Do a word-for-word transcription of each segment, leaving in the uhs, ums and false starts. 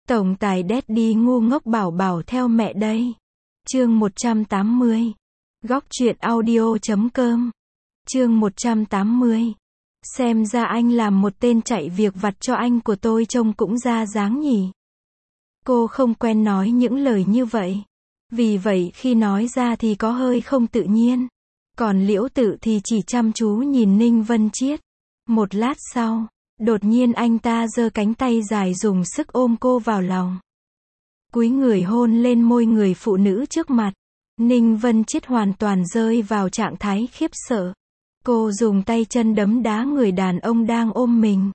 Tổng tài Daddy ngu ngốc bảo bảo theo mẹ đây. Chương một trăm tám mươi. Góc truyện audio chấm com. Chương một trăm tám mươi. Xem ra anh làm một tên chạy việc vặt cho anh của tôi trông cũng ra dáng nhỉ. Cô không quen nói những lời như vậy. Vì vậy khi nói ra thì có hơi không tự nhiên. Còn Liễu Tự thì chỉ chăm chú nhìn Ninh Vân Chiết. Một lát sau, đột nhiên anh ta giơ cánh tay dài dùng sức ôm cô vào lòng. Cúi người hôn lên môi người phụ nữ trước mặt. Ninh Vân Chiết hoàn toàn rơi vào trạng thái khiếp sợ. Cô dùng tay chân đấm đá người đàn ông đang ôm mình.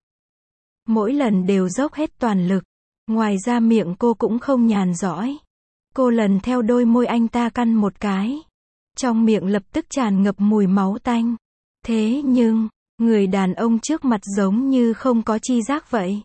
Mỗi lần đều dốc hết toàn lực. Ngoài ra miệng cô cũng không nhàn rỗi. Cô lần theo đôi môi anh ta căn một cái. Trong miệng lập tức tràn ngập mùi máu tanh. Thế nhưng, người đàn ông trước mặt giống như không có chi giác vậy.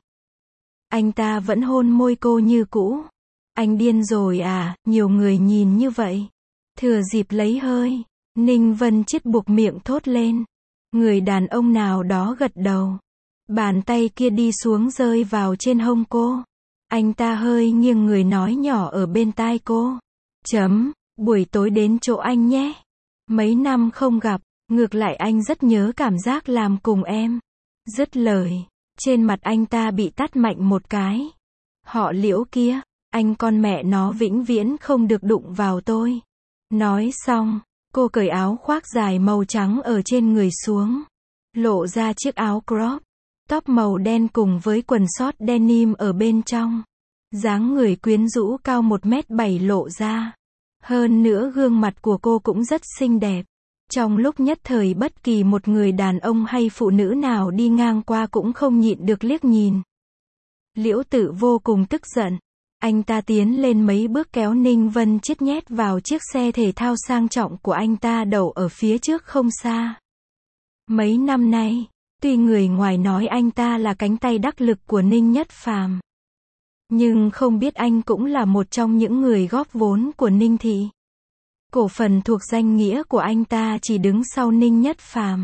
Anh ta vẫn hôn môi cô như cũ. Anh điên rồi à, nhiều người nhìn như vậy. Thừa dịp lấy hơi, Ninh Vân Chiết buộc miệng thốt lên. Người đàn ông nào đó gật đầu. Bàn tay kia đi xuống rơi vào trên hông cô. Anh ta hơi nghiêng người nói nhỏ ở bên tai cô. Chấm, buổi tối đến chỗ anh nhé. Mấy năm không gặp, ngược lại anh rất nhớ cảm giác làm cùng em. Dứt lời, trên mặt anh ta bị tát mạnh một cái. Họ Liễu kia, anh con mẹ nó vĩnh viễn không được đụng vào tôi. Nói xong, cô cởi áo khoác dài màu trắng ở trên người xuống. Lộ ra chiếc áo crop, top màu đen cùng với quần short denim ở bên trong. Dáng người quyến rũ cao một mét bảy lộ ra. Hơn nữa gương mặt của cô cũng rất xinh đẹp. Trong lúc nhất thời bất kỳ một người đàn ông hay phụ nữ nào đi ngang qua cũng không nhịn được liếc nhìn. Liễu Tự vô cùng tức giận. Anh ta tiến lên mấy bước kéo Ninh Vân Chiết nhét vào chiếc xe thể thao sang trọng của anh ta đậu ở phía trước không xa. Mấy năm nay, tuy người ngoài nói anh ta là cánh tay đắc lực của Ninh Nhất Phàm, nhưng không biết anh cũng là một trong những người góp vốn của Ninh Thị. Cổ phần thuộc danh nghĩa của anh ta chỉ đứng sau Ninh Nhất Phàm.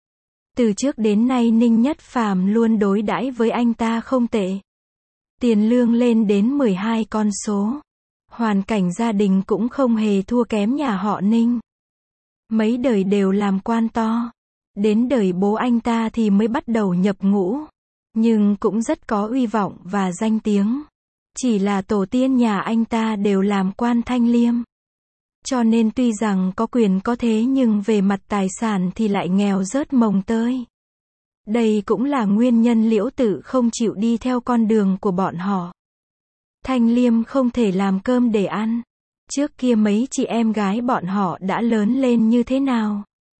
Từ trước đến nay Ninh Nhất Phàm luôn đối đãi với anh ta không tệ. Tiền lương lên đến mười hai con số. Hoàn cảnh gia đình cũng không hề thua kém nhà họ Ninh. Mấy đời đều làm quan to. Đến đời bố anh ta thì mới bắt đầu nhập ngũ. Nhưng cũng rất có uy vọng và danh tiếng. Chỉ là tổ tiên nhà anh ta đều làm quan thanh liêm. Cho nên tuy rằng có quyền có thế nhưng về mặt tài sản thì lại nghèo rớt mồng tơi. Đây cũng là nguyên nhân Liễu Tự không chịu đi theo con đường của bọn họ. Thanh liêm không thể làm cơm để ăn. Trước kia mấy chị em gái bọn họ đã lớn lên như thế nào?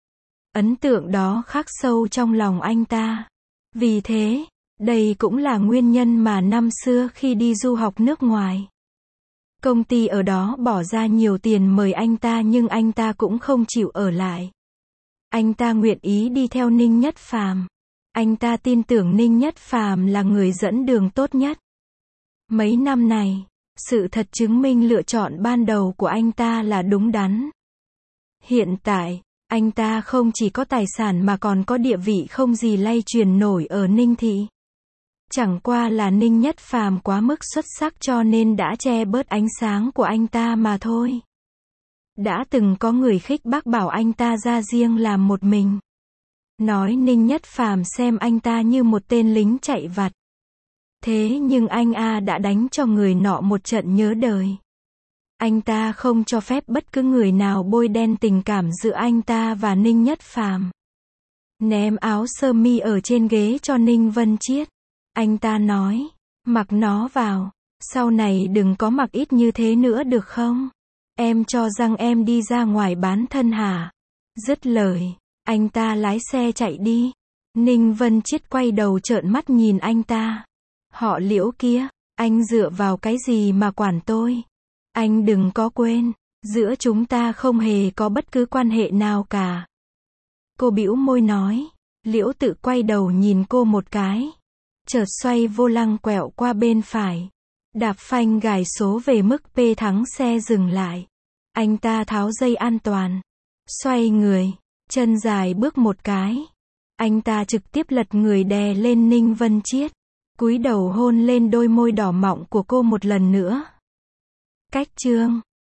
Ấn tượng đó khắc sâu trong lòng anh ta. Vì thế, đây cũng là nguyên nhân mà năm xưa khi đi du học nước ngoài, công ty ở đó bỏ ra nhiều tiền mời anh ta nhưng anh ta cũng không chịu ở lại. Anh ta nguyện ý đi theo Ninh Nhất Phàm. Anh ta tin tưởng Ninh Nhất Phàm là người dẫn đường tốt nhất. Mấy năm này, sự thật chứng minh lựa chọn ban đầu của anh ta là đúng đắn. Hiện tại, anh ta không chỉ có tài sản mà còn có địa vị không gì lay truyền nổi ở Ninh Thị. Chẳng qua là Ninh Nhất Phàm quá mức xuất sắc cho nên đã che bớt ánh sáng của anh ta mà thôi. Đã từng có người khích bác bảo anh ta ra riêng làm một mình. Nói Ninh Nhất Phàm xem anh ta như một tên lính chạy vặt. Thế nhưng anh A đã đánh cho người nọ một trận nhớ đời. Anh ta không cho phép bất cứ người nào bôi đen tình cảm giữa anh ta và Ninh Nhất Phàm. Ném áo sơ mi ở trên ghế cho Ninh Vân Chiết. Anh ta nói, mặc nó vào, sau này đừng có mặc ít như thế nữa được không? Em cho rằng em đi ra ngoài bán thân hả? Dứt lời, anh ta lái xe chạy đi. Ninh Vân Chiết quay đầu trợn mắt nhìn anh ta. Họ Liễu kia, anh dựa vào cái gì mà quản tôi? Anh đừng có quên, giữa chúng ta không hề có bất cứ quan hệ nào cả. Cô bĩu môi nói. Liễu Tự quay đầu nhìn cô một cái. Chợt xoay vô lăng quẹo qua bên phải. Đạp phanh gài số về mức P thắng xe dừng lại. Anh ta tháo dây an toàn. Xoay người, chân dài bước một cái. Anh ta trực tiếp lật người đè lên Ninh Vân Chiết. Cúi đầu hôn lên đôi môi đỏ mọng của cô một lần nữa. Cách chương